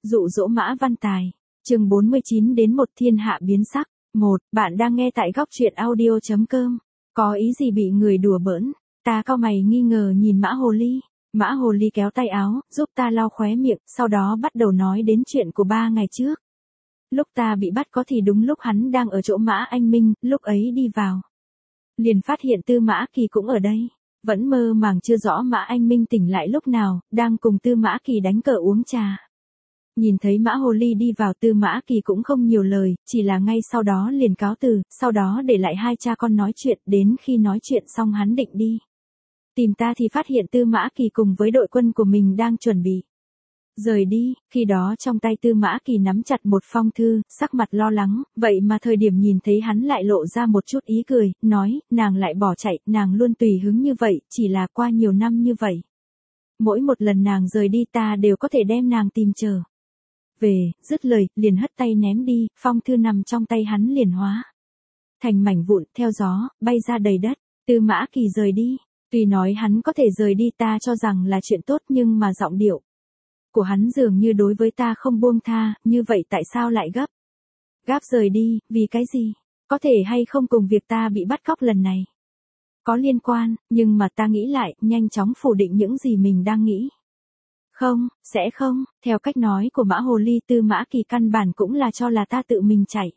Dụ dỗ Mã Văn Tài. Chương 49 đến một thiên hạ biến sắc. 1. Bạn đang nghe tại góc truyện audio.com. Có ý gì bị người đùa bỡn? Ta cau mày nghi ngờ nhìn Mã Hồ Ly. Mã Hồ Ly kéo tay áo, giúp ta lau khóe miệng, sau đó bắt đầu nói đến chuyện của 3 ngày trước. Lúc ta bị bắt có thì đúng lúc hắn đang ở chỗ Mã Anh Minh, lúc ấy đi vào. Liền phát hiện Tư Mã Kỳ cũng ở đây. Vẫn mơ màng chưa rõ Mã Anh Minh tỉnh lại lúc nào, đang cùng Tư Mã Kỳ đánh cờ uống trà. Nhìn thấy Mã Hồ Ly đi vào, Tư Mã Kỳ cũng không nhiều lời, chỉ là ngay sau đó liền cáo từ, sau đó để lại hai cha con nói chuyện, đến khi nói chuyện xong hắn định đi tìm ta thì phát hiện Tư Mã Kỳ cùng với đội quân của mình đang chuẩn bị rời đi, khi đó trong tay Tư Mã Kỳ nắm chặt một phong thư, sắc mặt lo lắng, vậy mà thời điểm nhìn thấy hắn lại lộ ra một chút ý cười, nói, nàng lại bỏ chạy, nàng luôn tùy hứng như vậy, chỉ là qua nhiều năm như vậy. Mỗi một lần nàng rời đi ta đều có thể đem nàng tìm trở về, dứt lời, liền hất tay ném đi, phong thư nằm trong tay hắn liền hóa thành mảnh vụn, theo gió, bay ra đầy đất. Tư Mã Kỳ rời đi, tuy nói hắn có thể rời đi ta cho rằng là chuyện tốt nhưng mà giọng điệu của hắn dường như đối với ta không buông tha, như vậy tại sao lại gáp rời đi, vì cái gì? Có thể hay không cùng việc ta bị bắt cóc lần này có liên quan, nhưng mà ta nghĩ lại, nhanh chóng phủ định những gì mình đang nghĩ. Không, sẽ không, theo cách nói của Mã Hồ Ly, Tư Mã Kỳ căn bản cũng là cho là ta tự mình chạy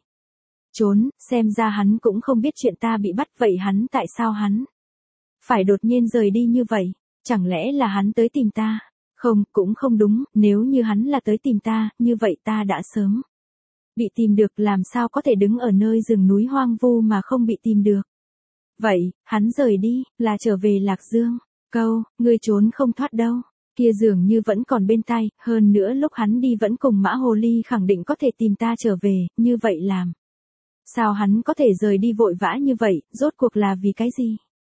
trốn, xem ra hắn cũng không biết chuyện ta bị bắt, vậy hắn tại sao hắn phải đột nhiên rời đi như vậy? Chẳng lẽ là hắn tới tìm ta? Không, cũng không đúng, nếu như hắn là tới tìm ta, như vậy ta đã sớm bị tìm được, làm sao có thể đứng ở nơi rừng núi hoang vu mà không bị tìm được. Vậy, hắn rời đi, là trở về Lạc Dương. Câu, ngươi trốn không thoát đâu, kia dường như vẫn còn bên tai, hơn nữa lúc hắn đi vẫn cùng Mã Hồ Ly khẳng định có thể tìm ta trở về, như vậy làm sao hắn có thể rời đi vội vã như vậy, rốt cuộc là vì cái gì?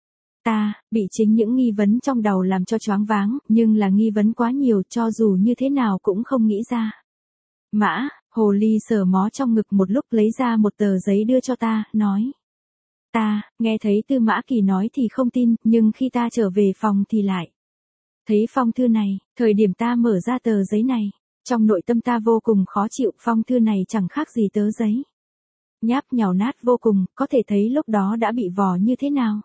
Ta, bị chính những nghi vấn trong đầu làm cho choáng váng, nhưng là nghi vấn quá nhiều, cho dù như thế nào cũng không nghĩ ra. Mã Hồ Ly sờ mó trong ngực một lúc, lấy ra một tờ giấy đưa cho ta, nói. Ta, nghe thấy Tư Mã Kỳ nói thì không tin, nhưng khi ta trở về phòng thì lại thấy phong thư này, thời điểm ta mở ra tờ giấy này, trong nội tâm ta vô cùng khó chịu, phong thư này chẳng khác gì tờ giấy nháp nhào nát vô cùng, có thể thấy lúc đó đã bị vò như thế nào.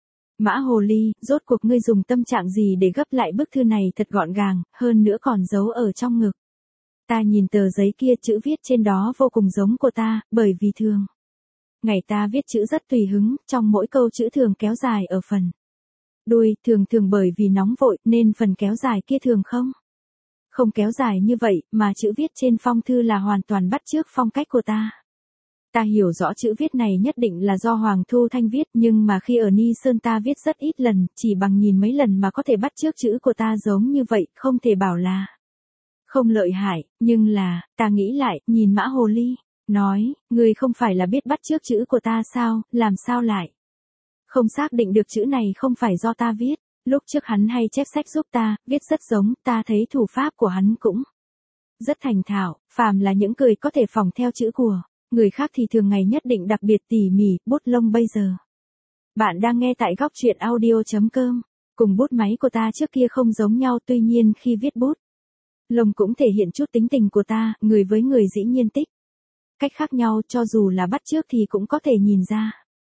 Mã Hồ Ly, rốt cuộc ngươi dùng tâm trạng gì để gấp lại bức thư này thật gọn gàng, hơn nữa còn giấu ở trong ngực. Ta nhìn tờ giấy kia, chữ viết trên đó vô cùng giống của ta, bởi vì thường ngày ta viết chữ rất tùy hứng, trong mỗi câu chữ thường kéo dài ở phần đuôi, thường bởi vì nóng vội nên phần kéo dài kia thường không kéo dài như vậy, mà chữ viết trên phong thư là hoàn toàn bắt chước phong cách của ta. Ta hiểu rõ chữ viết này nhất định là do Hoàng Thu Thanh viết, nhưng mà khi ở Ni Sơn ta viết rất ít lần, chỉ bằng nhìn mấy lần mà có thể bắt chước chữ của ta giống như vậy, không thể bảo là không lợi hại, nhưng là, ta nghĩ lại, nhìn Mã Hồ Ly, nói, ngươi không phải là biết bắt chước chữ của ta sao, làm sao lại không xác định được chữ này không phải do ta viết. Lúc trước hắn hay chép sách giúp ta, viết rất giống, ta thấy thủ pháp của hắn cũng rất thành thạo, phàm là những người có thể phỏng theo chữ của người khác thì thường ngày nhất định đặc biệt tỉ mỉ, bút lông bây giờ. Bạn đang nghe tại góc truyện audio.com, cùng bút máy của ta trước kia không giống nhau, tuy nhiên khi viết bút lông cũng thể hiện chút tính tình của ta, người với người dĩ nhiên tích cách khác nhau, cho dù là bắt chước thì cũng có thể nhìn ra.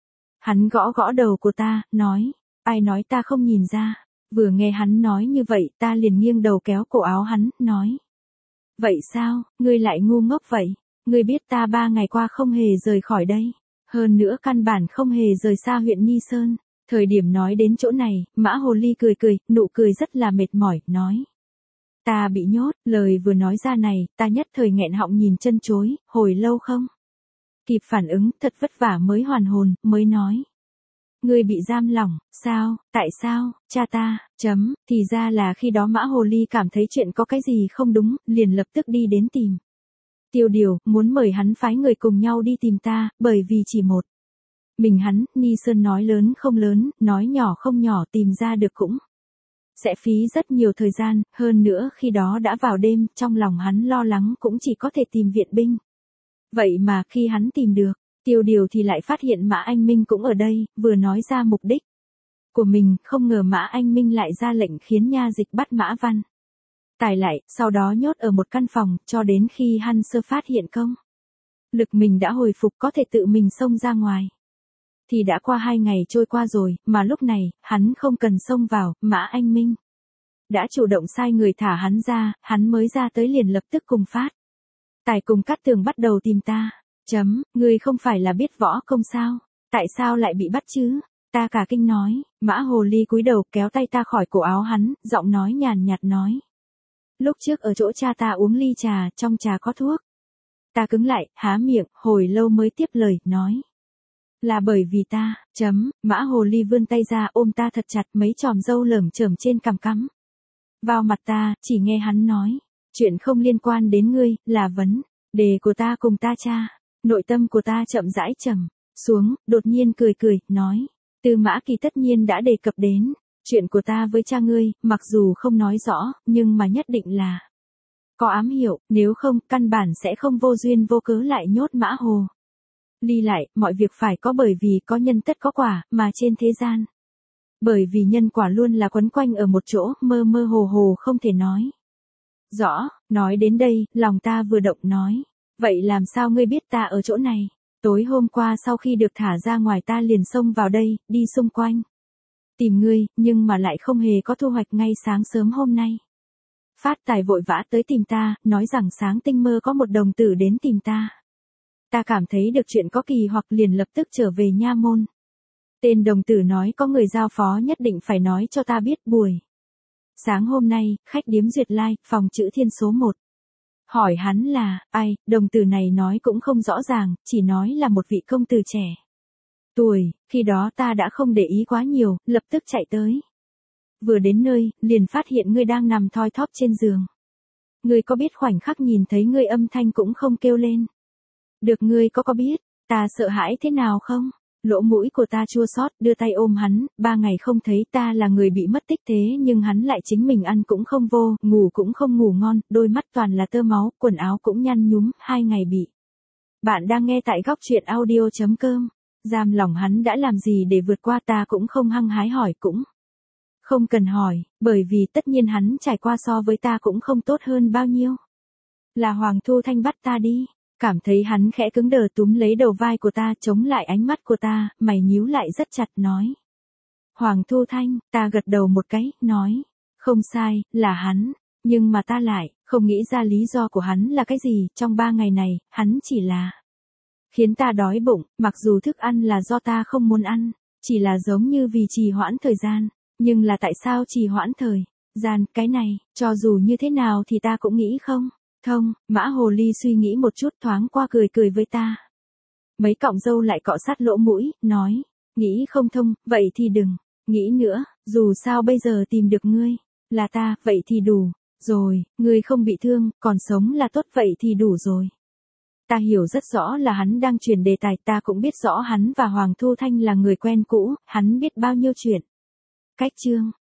Hắn gõ gõ đầu của ta, nói, ai nói ta không nhìn ra. Vừa nghe hắn nói như vậy, ta liền nghiêng đầu kéo cổ áo hắn, nói. Vậy sao, ngươi lại ngu ngốc vậy? Ngươi biết ta 3 ngày qua không hề rời khỏi đây. Hơn nữa căn bản không hề rời xa huyện Ni Sơn. Thời điểm nói đến chỗ này, Mã Hồ Ly cười, nụ cười rất là mệt mỏi, nói. Ta bị nhốt, lời vừa nói ra này, ta nhất thời nghẹn họng nhìn chân chối, hồi lâu không kịp phản ứng, thật vất vả mới hoàn hồn, mới nói. Ngươi bị giam lỏng, sao, tại sao, cha ta, thì ra là khi đó Mã Hồ Ly cảm thấy chuyện có cái gì không đúng, liền lập tức đi đến tìm Tiêu Điều, muốn mời hắn phái người cùng nhau đi tìm ta, bởi vì chỉ một mình hắn, Ni Sơn nói lớn không lớn, nói nhỏ không nhỏ, tìm ra được cũng sẽ phí rất nhiều thời gian, hơn nữa khi đó đã vào đêm, trong lòng hắn lo lắng cũng chỉ có thể tìm viện binh. Vậy mà khi hắn tìm được Tiêu Điều thì lại phát hiện Mã Anh Minh cũng ở đây, vừa nói ra mục đích của mình, không ngờ Mã Anh Minh lại ra lệnh khiến nha dịch bắt Mã Văn Tài lại, sau đó nhốt ở một căn phòng, cho đến khi hắn sơ phát hiện công. Lực mình đã hồi phục có thể tự mình xông ra ngoài. Thì đã qua 2 ngày trôi qua rồi, mà lúc này, hắn không cần xông vào, Mã Anh Minh đã chủ động sai người thả hắn ra, hắn mới ra tới liền lập tức cùng Phát. Tài cùng Cát Tường bắt đầu tìm ta. Ngươi không phải là biết võ công sao? Tại sao lại bị bắt chứ? Ta cả kinh nói, Mã Hồ Ly cúi đầu kéo tay ta khỏi cổ áo hắn, giọng nói nhàn nhạt nói. Lúc trước ở chỗ cha ta uống ly trà, trong trà có thuốc. Ta cứng lại, há miệng, hồi lâu mới tiếp lời, nói. Là bởi vì ta, Mã Hồ Ly vươn tay ra ôm ta thật chặt, mấy chòm râu lởm chởm trên cằm cắm vào mặt ta, chỉ nghe hắn nói. Chuyện không liên quan đến ngươi, là vấn đề của ta cùng ta cha. Nội tâm của ta chậm rãi trầm xuống, đột nhiên cười cười, nói. Tư Mã Kỳ tất nhiên đã đề cập đến chuyện của ta với cha ngươi, mặc dù không nói rõ, nhưng mà nhất định là có ám hiệu, nếu không, căn bản sẽ không vô duyên vô cớ lại nhốt Mã Hồ Ly lại, mọi việc phải có bởi vì có nhân tất có quả, mà trên thế gian. Bởi vì nhân quả luôn là quấn quanh ở một chỗ, mơ mơ hồ hồ không thể nói rõ. Nói đến đây, lòng ta vừa động nói. Vậy làm sao ngươi biết ta ở chỗ này? Tối hôm qua sau khi được thả ra ngoài ta liền xông vào đây, đi xung quanh tìm ngươi, nhưng mà lại không hề có thu hoạch ngay sáng sớm hôm nay. Phát Tài vội vã tới tìm ta, nói rằng sáng tinh mơ có một đồng tử đến tìm ta. Ta cảm thấy được chuyện có kỳ hoặc liền lập tức trở về nha môn. Tên đồng tử nói có người giao phó nhất định phải nói cho ta biết buổi sáng hôm nay, khách điếm Duyệt Lai, phòng Chữ Thiên số 1. Hỏi hắn là, ai, đồng tử này nói cũng không rõ ràng, chỉ nói là một vị công tử trẻ tuổi, khi đó ta đã không để ý quá nhiều, lập tức chạy tới. Vừa đến nơi, liền phát hiện ngươi đang nằm thoi thóp trên giường. Ngươi có biết khoảnh khắc nhìn thấy ngươi âm thanh cũng không kêu lên. Được ngươi có biết, ta sợ hãi thế nào không? Lỗ mũi của ta chua xót, đưa tay ôm hắn, 3 ngày không thấy ta là người bị mất tích thế nhưng hắn lại chính mình ăn cũng không vô, ngủ cũng không ngủ ngon, đôi mắt toàn là tơ máu, quần áo cũng nhăn nhúm, 2 ngày bị. Bạn đang nghe tại góc truyện audio.com. Giam lòng hắn đã làm gì để vượt qua ta cũng không hăng hái hỏi cũng. Không cần hỏi, bởi vì tất nhiên hắn trải qua so với ta cũng không tốt hơn bao nhiêu. Là Hoàng Thu Thanh bắt ta đi. Cảm thấy hắn khẽ cứng đờ túm lấy đầu vai của ta chống lại ánh mắt của ta, mày nhíu lại rất chặt nói. Hoàng Thu Thanh, ta gật đầu một cái, nói. Không sai, là hắn. Nhưng mà ta lại, không nghĩ ra lý do của hắn là cái gì, trong 3 ngày này, hắn chỉ là khiến ta đói bụng, mặc dù thức ăn là do ta không muốn ăn, chỉ là giống như vì trì hoãn thời gian, nhưng là tại sao trì hoãn thời gian, cái này, cho dù như thế nào thì ta cũng nghĩ không thông. Mã Hồ Ly suy nghĩ một chút thoáng qua cười cười với ta. Mấy cọng râu lại cọ sát lỗ mũi, nói, nghĩ không thông, vậy thì đừng nghĩ nữa, dù sao bây giờ tìm được ngươi, là ta, vậy thì đủ rồi, ngươi không bị thương, còn sống là tốt, vậy thì đủ rồi. Ta hiểu rất rõ là hắn đang chuyển đề tài, ta cũng biết rõ hắn và Hoàng Thu Thanh là người quen cũ, hắn biết bao nhiêu chuyện. Cách chương